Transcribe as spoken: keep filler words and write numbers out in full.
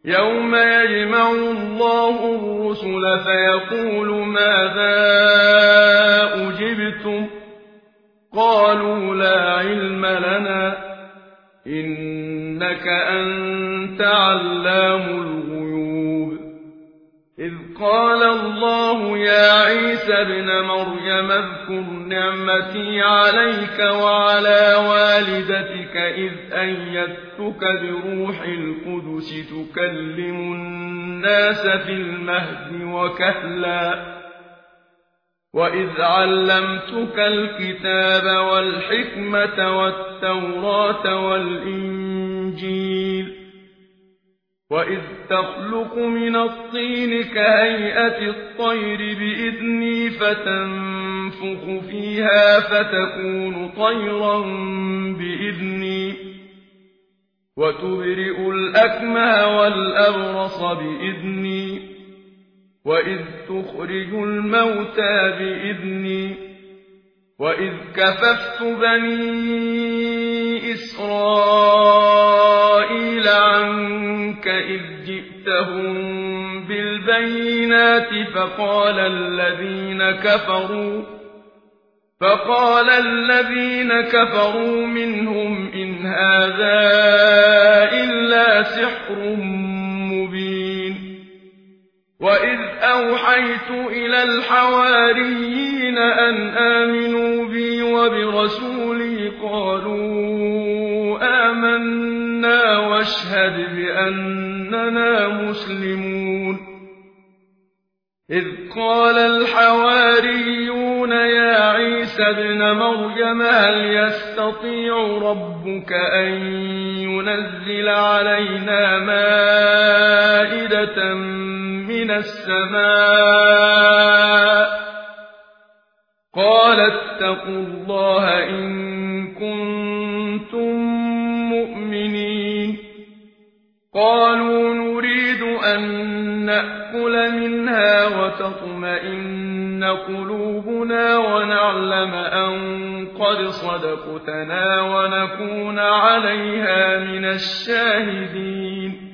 يوم يجمع الله الرسل فيقول ماذا أجبتم قالوا لا علم لنا إنك أنت علام الغيوب إذ قال الله يا عيسى ابن مريم اذكر نعمتي عليك وعلى والدتك إذ أيدتك بروح القدس تكلم الناس في المهد وكهلا وإذ علمتك الكتاب والحكمة والتوراة والإنجيل وإذ تخلق من الطين كهيئة الطير بإذني فتنفخ فيها فتكون طيرا بإذني وتبرئ الأكمه والأبرص بإذني وإذ تخرج الموتى بإذني وإذ كففت بني إسرائيل عنك إذ جئتهم بالبينات فقال الذين كفروا فقال الذين كفروا منهم إن هذا إلا سحر مبين وإذ أوحيت إلى الحواريين أن آمنوا بي وبرسولي قالوا آمنا واشهد بأننا مسلمون إذ قال الحواريون يا عيسى ابن مريم هل يستطيع ربك أن ينزل علينا مائدة من السماء قال اتقوا الله إن كنتم مؤمنين قالوا نريد أن نأكل منها وتطمئن قلوبنا ونعلم أن قد صدقتنا ونكون عليها من الشاهدين